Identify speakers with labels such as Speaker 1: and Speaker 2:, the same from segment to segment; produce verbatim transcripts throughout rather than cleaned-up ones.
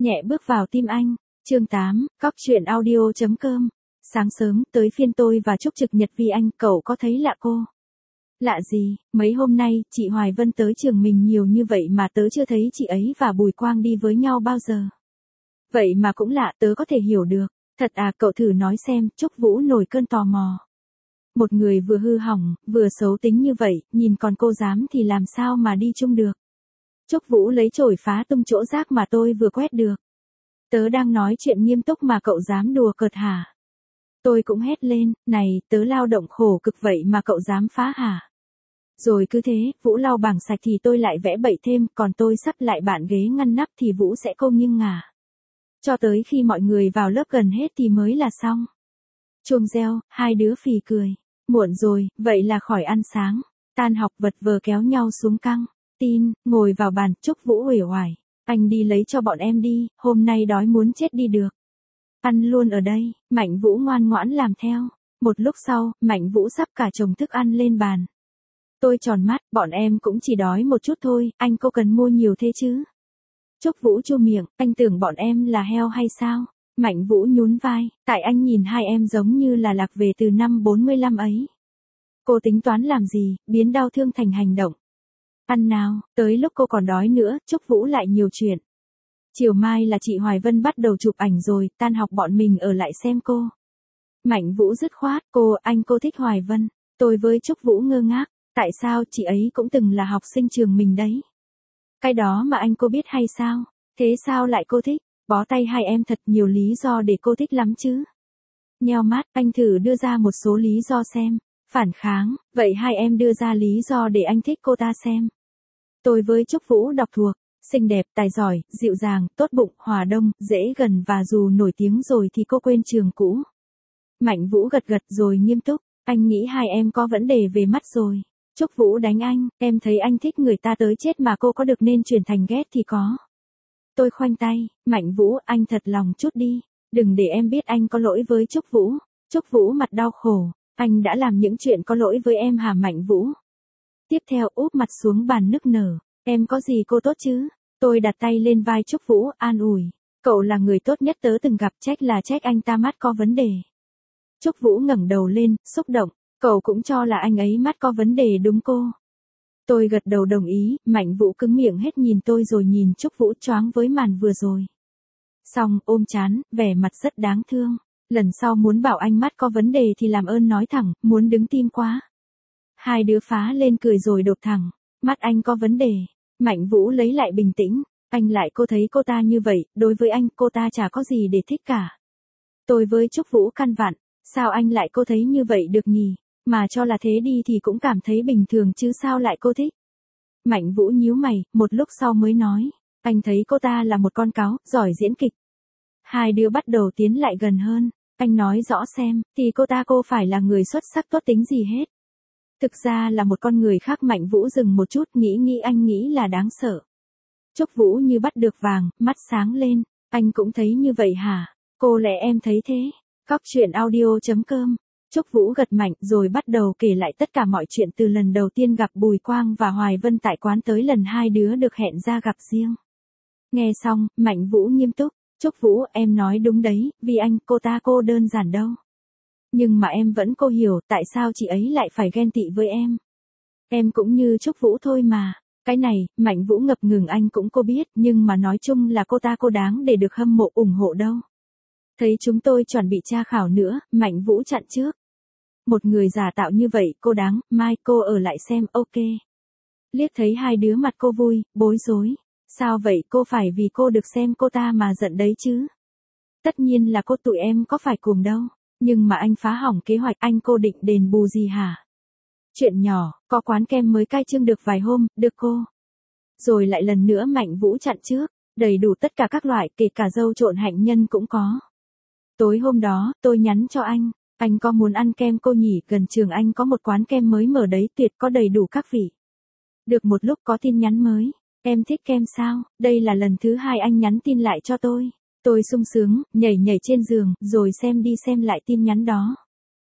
Speaker 1: Nhẹ bước vào tim anh. Chương tám, Cóc truyện audio chấm com. Sáng sớm, tới phiên tôi và Trúc trực nhật vi anh, cậu có thấy lạ cô? Lạ gì, mấy hôm nay, chị Hoài Vân tới trường mình nhiều như vậy mà tớ chưa thấy chị ấy và Bùi Quang đi với nhau bao giờ. Vậy mà cũng lạ, tớ có thể hiểu được. Thật à, cậu thử nói xem, Trúc Vũ nổi cơn tò mò. Một người vừa hư hỏng, vừa xấu tính như vậy, nhìn còn cô dám thì làm sao mà đi chung được. Trúc Vũ lấy chổi phá tung chỗ rác mà tôi vừa quét được. Tớ đang nói chuyện nghiêm túc mà cậu dám đùa cợt hả? Tôi cũng hét lên, này, tớ lao động khổ cực vậy mà cậu dám phá hả? Rồi cứ thế, Vũ lau bảng sạch thì tôi lại vẽ bậy thêm, còn tôi sắp lại bạn ghế ngăn nắp thì Vũ sẽ cô nghiêng ngả. Cho tới khi mọi người vào lớp gần hết thì mới là xong. Chuông reo, hai đứa phì cười. Muộn rồi, vậy là khỏi ăn sáng. Tan học vật vờ kéo nhau xuống căng. Tin, ngồi vào bàn, Trúc Vũ uể oải. Anh đi lấy cho bọn em đi, hôm nay đói muốn chết đi được. Ăn luôn ở đây, Mạnh Vũ ngoan ngoãn làm theo. Một lúc sau, Mạnh Vũ sắp cả chồng thức ăn lên bàn. Tôi tròn mắt, bọn em cũng chỉ đói một chút thôi, anh cô cần mua nhiều thế chứ? Trúc Vũ chu miệng, anh tưởng bọn em là heo hay sao? Mạnh Vũ nhún vai, tại anh nhìn hai em giống như là lạc về từ năm bốn mươi lăm ấy. Cô tính toán làm gì, biến đau thương thành hành động. Ăn nào, tới lúc cô còn đói nữa, Trúc Vũ lại nhiều chuyện. Chiều mai là chị Hoài Vân bắt đầu chụp ảnh rồi, tan học bọn mình ở lại xem cô. Mạnh Vũ dứt khoát, cô, anh cô thích Hoài Vân. Tôi với Trúc Vũ ngơ ngác, tại sao chị ấy cũng từng là học sinh trường mình đấy. Cái đó mà anh cô biết hay sao, thế sao lại cô thích, bó tay hai em thật nhiều lý do để cô thích lắm chứ. Nheo mắt, anh thử đưa ra một số lý do xem. Phản kháng, vậy hai em đưa ra lý do để anh thích cô ta xem. Tôi với Trúc Vũ đọc thuộc, xinh đẹp, tài giỏi, dịu dàng, tốt bụng, hòa đông, dễ gần và dù nổi tiếng rồi thì cô quên trường cũ. Mạnh Vũ gật gật rồi nghiêm túc, anh nghĩ hai em có vấn đề về mắt rồi. Trúc Vũ đánh anh, em thấy anh thích người ta tới chết mà cô có được nên chuyển thành ghét thì có. Tôi khoanh tay, Mạnh Vũ, anh thật lòng chút đi, đừng để em biết anh có lỗi với Trúc Vũ. Trúc Vũ mặt đau khổ. Anh đã làm những chuyện có lỗi với em hả Mạnh Vũ? Tiếp theo úp mặt xuống bàn nức nở. Em có gì cô tốt chứ? Tôi đặt tay lên vai Trúc Vũ an ủi. Cậu là người tốt nhất tớ từng gặp, trách là trách anh ta mắt có vấn đề. Trúc Vũ ngẩng đầu lên, xúc động. Cậu cũng cho là anh ấy mắt có vấn đề đúng cô? Tôi gật đầu đồng ý, Mạnh Vũ cứng miệng hết nhìn tôi rồi nhìn Trúc Vũ choáng với màn vừa rồi. Xong, ôm chán, vẻ mặt rất đáng thương. Lần sau muốn bảo anh mắt có vấn đề thì làm ơn nói thẳng, muốn đứng tim quá. Hai đứa phá lên cười rồi đột thẳng. Mắt anh có vấn đề. Mạnh Vũ lấy lại bình tĩnh. Anh lại cô thấy cô ta như vậy, đối với anh cô ta chả có gì để thích cả. Tôi với Trúc Vũ căn vặn. Sao anh lại cô thấy như vậy được nhỉ? Mà cho là thế đi thì cũng cảm thấy bình thường chứ sao lại cô thích? Mạnh Vũ nhíu mày, một lúc sau mới nói. Anh thấy cô ta là một con cáo, giỏi diễn kịch. Hai đứa bắt đầu tiến lại gần hơn. Anh nói rõ xem, thì cô ta cô phải là người xuất sắc tốt tính gì hết. Thực ra là một con người khác. Mạnh Vũ dừng một chút, nghĩ nghĩ anh nghĩ là đáng sợ. Trúc Vũ như bắt được vàng, mắt sáng lên. Anh cũng thấy như vậy hả? Cô lẽ em thấy thế. Cóc truyện audio chấm com. Trúc Vũ gật mạnh rồi bắt đầu kể lại tất cả mọi chuyện từ lần đầu tiên gặp Bùi Quang và Hoài Vân tại quán tới lần hai đứa được hẹn ra gặp riêng. Nghe xong, Mạnh Vũ nghiêm túc. Trúc Vũ, em nói đúng đấy, vì anh, cô ta cô đơn giản đâu. Nhưng mà em vẫn cô hiểu tại sao chị ấy lại phải ghen tị với em. Em cũng như Trúc Vũ thôi mà. Cái này, Mạnh Vũ ngập ngừng, anh cũng cô biết, nhưng mà nói chung là cô ta cô đáng để được hâm mộ ủng hộ đâu. Thấy chúng tôi chuẩn bị tra khảo nữa, Mạnh Vũ chặn trước. Một người giả tạo như vậy, cô đáng, mai cô ở lại xem, ok. Liếc thấy hai đứa mặt cô vui, bối rối. Sao vậy, cô phải vì cô được xem cô ta mà giận đấy chứ? Tất nhiên là cô, tụi em có phải cùng đâu. Nhưng mà anh phá hỏng kế hoạch, anh cô định đền bù gì hả? Chuyện nhỏ, có quán kem mới khai trương được vài hôm, được cô. Rồi lại lần nữa Mạnh Vũ chặn trước, đầy đủ tất cả các loại, kể cả dâu trộn hạnh nhân cũng có. Tối hôm đó, tôi nhắn cho anh, anh có muốn ăn kem cô nhỉ, gần trường anh có một quán kem mới mở đấy, tuyệt, có đầy đủ các vị. Được một lúc có tin nhắn mới. Em thích kem sao? Đây là lần thứ hai anh nhắn tin lại cho tôi. Tôi sung sướng, nhảy nhảy trên giường, rồi xem đi xem lại tin nhắn đó.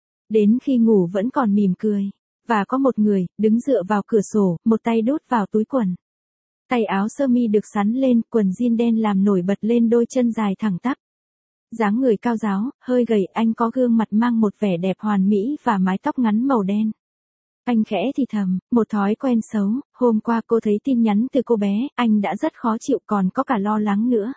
Speaker 1: Đến khi ngủ vẫn còn mỉm cười. Và có một người, đứng dựa vào cửa sổ, một tay đút vào túi quần. Tay áo sơ mi được sắn lên, quần jean đen làm nổi bật lên đôi chân dài thẳng tắp. Dáng người cao ráo, hơi gầy, anh có gương mặt mang một vẻ đẹp hoàn mỹ và mái tóc ngắn màu đen. Anh khẽ thì thầm, một thói quen xấu, hôm qua cô thấy tin nhắn từ cô bé, anh đã rất khó chịu còn có cả lo lắng nữa.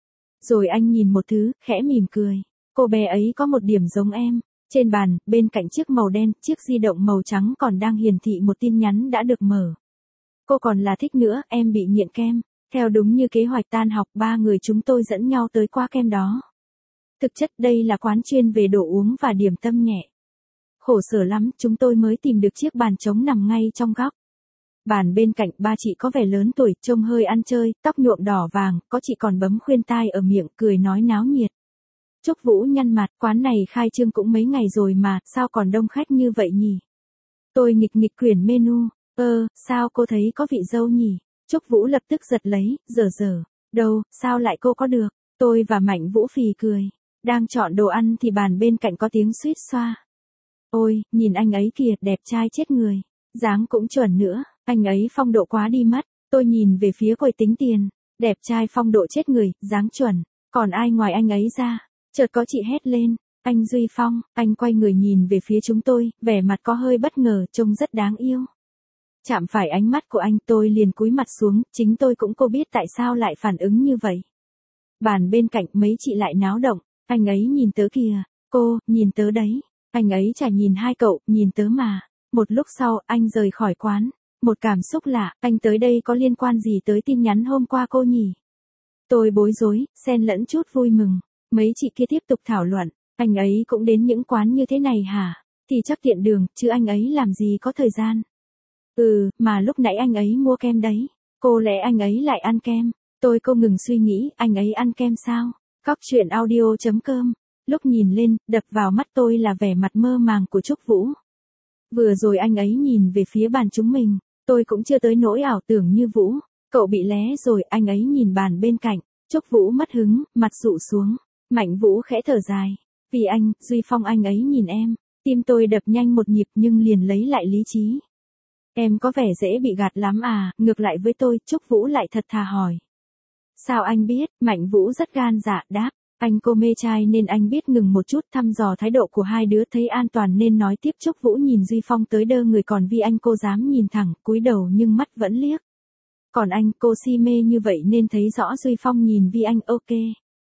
Speaker 1: Rồi anh nhìn một thứ, khẽ mỉm cười. Cô bé ấy có một điểm giống em. Trên bàn, bên cạnh chiếc màu đen, chiếc di động màu trắng còn đang hiển thị một tin nhắn đã được mở. Cô còn là thích nữa, em bị nghiện kem. Theo đúng như kế hoạch tan học, ba người chúng tôi dẫn nhau tới qua kem đó. Thực chất đây là quán chuyên về đồ uống và điểm tâm nhẹ. Khổ sở lắm, chúng tôi mới tìm được chiếc bàn trống nằm ngay trong góc. Bàn bên cạnh ba chị có vẻ lớn tuổi, trông hơi ăn chơi, tóc nhuộm đỏ vàng, có chị còn bấm khuyên tai ở miệng, cười nói náo nhiệt. Trúc Vũ nhăn mặt, quán này khai trương cũng mấy ngày rồi mà, sao còn đông khách như vậy nhỉ? Tôi nghịch nghịch quyển menu, ơ, sao cô thấy có vị dâu nhỉ? Trúc Vũ lập tức giật lấy, dở dở. Đâu, sao lại cô có được? Tôi và Mạnh Vũ phì cười. Đang chọn đồ ăn thì bàn bên cạnh có tiếng suýt xoa. Ôi, nhìn anh ấy kìa, đẹp trai chết người. Dáng cũng chuẩn nữa, anh ấy phong độ quá đi mất. Tôi nhìn về phía quầy tính tiền. Đẹp trai phong độ chết người, dáng chuẩn. Còn ai ngoài anh ấy ra? Chợt có chị hét lên. Anh Duy Phong, anh quay người nhìn về phía chúng tôi, vẻ mặt có hơi bất ngờ, trông rất đáng yêu. Chạm phải ánh mắt của anh, tôi liền cúi mặt xuống, chính tôi cũng cô biết tại sao lại phản ứng như vậy. Bàn bên cạnh mấy chị lại náo động, anh ấy nhìn tớ kìa, cô, nhìn tớ đấy. Anh ấy chả nhìn hai cậu, nhìn tớ mà. Một lúc sau, anh rời khỏi quán. Một cảm xúc lạ, anh tới đây có liên quan gì tới tin nhắn hôm qua cô nhỉ? Tôi bối rối, xen lẫn chút vui mừng. Mấy chị kia tiếp tục thảo luận, anh ấy cũng đến những quán như thế này hả? Thì chắc tiện đường, chứ anh ấy làm gì có thời gian. Ừ, mà lúc nãy anh ấy mua kem đấy. Cô lẽ anh ấy lại ăn kem. Tôi không ngừng suy nghĩ, anh ấy ăn kem sao? Cóc truyện audio chấm com. Lúc nhìn lên, đập vào mắt tôi là vẻ mặt mơ màng của Trúc Vũ. Vừa rồi anh ấy nhìn về phía bàn chúng mình, tôi cũng chưa tới nỗi ảo tưởng như Vũ. Cậu bị lé rồi, anh ấy nhìn bàn bên cạnh. Trúc Vũ mất hứng, mặt dụ xuống. Mạnh Vũ khẽ thở dài. Vì anh, Duy Phong anh ấy nhìn em. Tim tôi đập nhanh một nhịp nhưng liền lấy lại lý trí. Em có vẻ dễ bị gạt lắm à, ngược lại với tôi, Trúc Vũ lại thật thà hỏi. Sao anh biết? Mạnh Vũ rất gan dạ đáp. Anh cô mê trai nên anh biết ngừng một chút thăm dò thái độ của hai đứa thấy an toàn nên nói tiếp. Trúc Vũ nhìn Duy Phong tới đơ người còn vì anh cô dám nhìn thẳng, cúi đầu nhưng mắt vẫn liếc. Còn anh, cô si mê như vậy nên thấy rõ Duy Phong nhìn vì anh ok.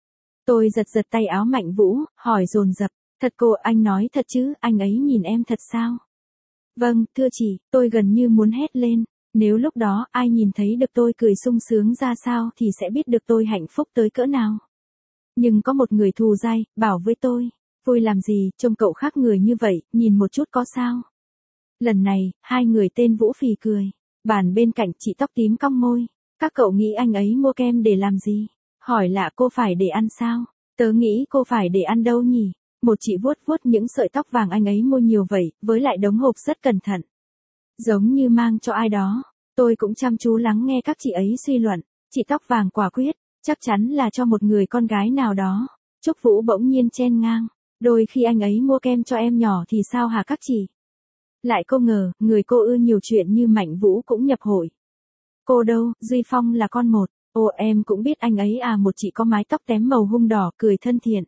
Speaker 1: Tôi giật giật tay áo Mạnh Vũ, hỏi dồn dập, thật cô, anh nói thật chứ, anh ấy nhìn em thật sao? Vâng, thưa chị, tôi gần như muốn hét lên, nếu lúc đó ai nhìn thấy được tôi cười sung sướng ra sao thì sẽ biết được tôi hạnh phúc tới cỡ nào. Nhưng có một người thù dai, bảo với tôi, vui làm gì, trông cậu khác người như vậy, nhìn một chút có sao? Lần này, hai người tên Vũ phì cười, bàn bên cạnh chị tóc tím cong môi, các cậu nghĩ anh ấy mua kem để làm gì? Hỏi lạ cô phải để ăn sao? Tớ nghĩ cô phải để ăn đâu nhỉ? Một chị vuốt vuốt những sợi tóc vàng anh ấy mua nhiều vậy, với lại đống hộp rất cẩn thận. Giống như mang cho ai đó. Tôi cũng chăm chú lắng nghe các chị ấy suy luận. Chị tóc vàng quả quyết, chắc chắn là cho một người con gái nào đó. Trúc Vũ bỗng nhiên chen ngang. Đôi khi anh ấy mua kem cho em nhỏ thì sao hả các chị? Lại cô ngờ, người cô ưa nhiều chuyện như Mạnh Vũ cũng nhập hội. Cô đâu, Duy Phong là con một. Ồ em cũng biết anh ấy à, một chị có mái tóc tém màu hung đỏ cười thân thiện.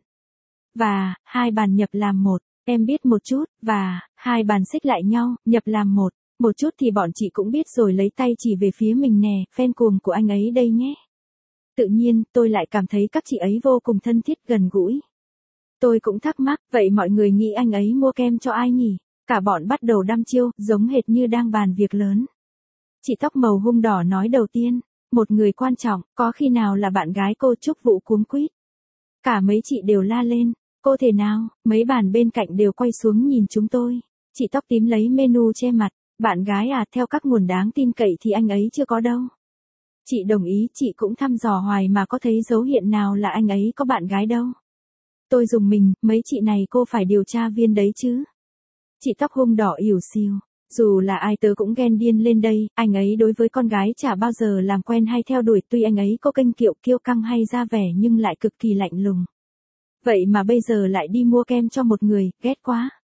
Speaker 1: Và, hai bàn nhập làm một, em biết một chút, và, hai bàn xích lại nhau, nhập làm một, một chút thì bọn chị cũng biết rồi lấy tay chỉ về phía mình nè, fan cuồng của anh ấy đây nhé. Tự nhiên, tôi lại cảm thấy các chị ấy vô cùng thân thiết gần gũi. Tôi cũng thắc mắc, vậy mọi người nghĩ anh ấy mua kem cho ai nhỉ? Cả bọn bắt đầu đăm chiêu, giống hệt như đang bàn việc lớn. Chị tóc màu hung đỏ nói đầu tiên, một người quan trọng, có khi nào là bạn gái cô? Trúc Vũ cuống quýt. Cả mấy chị đều la lên. Cô thể nào, mấy bàn bên cạnh đều quay xuống nhìn chúng tôi. Chị tóc tím lấy menu che mặt, bạn gái à, theo các nguồn đáng tin cậy thì anh ấy chưa có đâu. Chị đồng ý, chị cũng thăm dò hoài mà có thấy dấu hiện nào là anh ấy có bạn gái đâu. Tôi dùng mình, mấy chị này cô phải điều tra viên đấy chứ. Chị tóc hung đỏ ỉu xìu, dù là ai tớ cũng ghen điên lên đây, anh ấy đối với con gái chả bao giờ làm quen hay theo đuổi, tuy anh ấy có kênh kiệu kiêu căng hay ra vẻ nhưng lại cực kỳ lạnh lùng. Vậy mà bây giờ lại đi mua kem cho một người, ghét quá.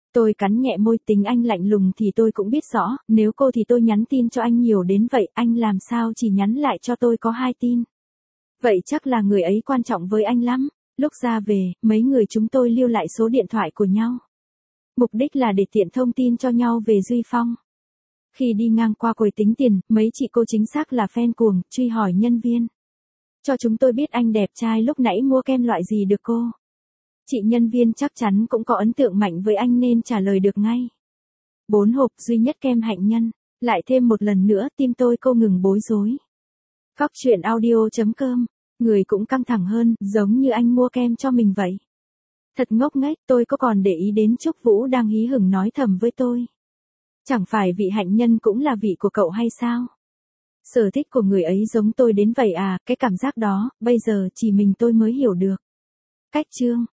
Speaker 1: Tôi cắn nhẹ môi, tính anh lạnh lùng thì tôi cũng biết rõ, nếu cô thì tôi nhắn tin cho anh nhiều đến vậy, anh làm sao chỉ nhắn lại cho tôi có hai tin. Vậy chắc là người ấy quan trọng với anh lắm. Lúc ra về, mấy người chúng tôi lưu lại số điện thoại của nhau. Mục đích là để tiện thông tin cho nhau về Duy Phong. Khi đi ngang qua quầy tính tiền, mấy chị cô chính xác là fan cuồng, truy hỏi nhân viên. Cho chúng tôi biết anh đẹp trai lúc nãy mua kem loại gì được cô. Chị nhân viên chắc chắn cũng có ấn tượng mạnh với anh nên trả lời được ngay. Bốn hộp duy nhất kem hạnh nhân. Lại thêm một lần nữa, tim tôi cô ngừng bối rối. Cóc truyện audio chấm com. Người cũng căng thẳng hơn, giống như anh mua kem cho mình vậy. Thật ngốc nghếch, tôi có còn để ý đến Trúc Vũ đang hí hửng nói thầm với tôi. Chẳng phải vị hạnh nhân cũng là vị của cậu hay sao? Sở thích của người ấy giống tôi đến vậy à, cái cảm giác đó, bây giờ chỉ mình tôi mới hiểu được. Cách chương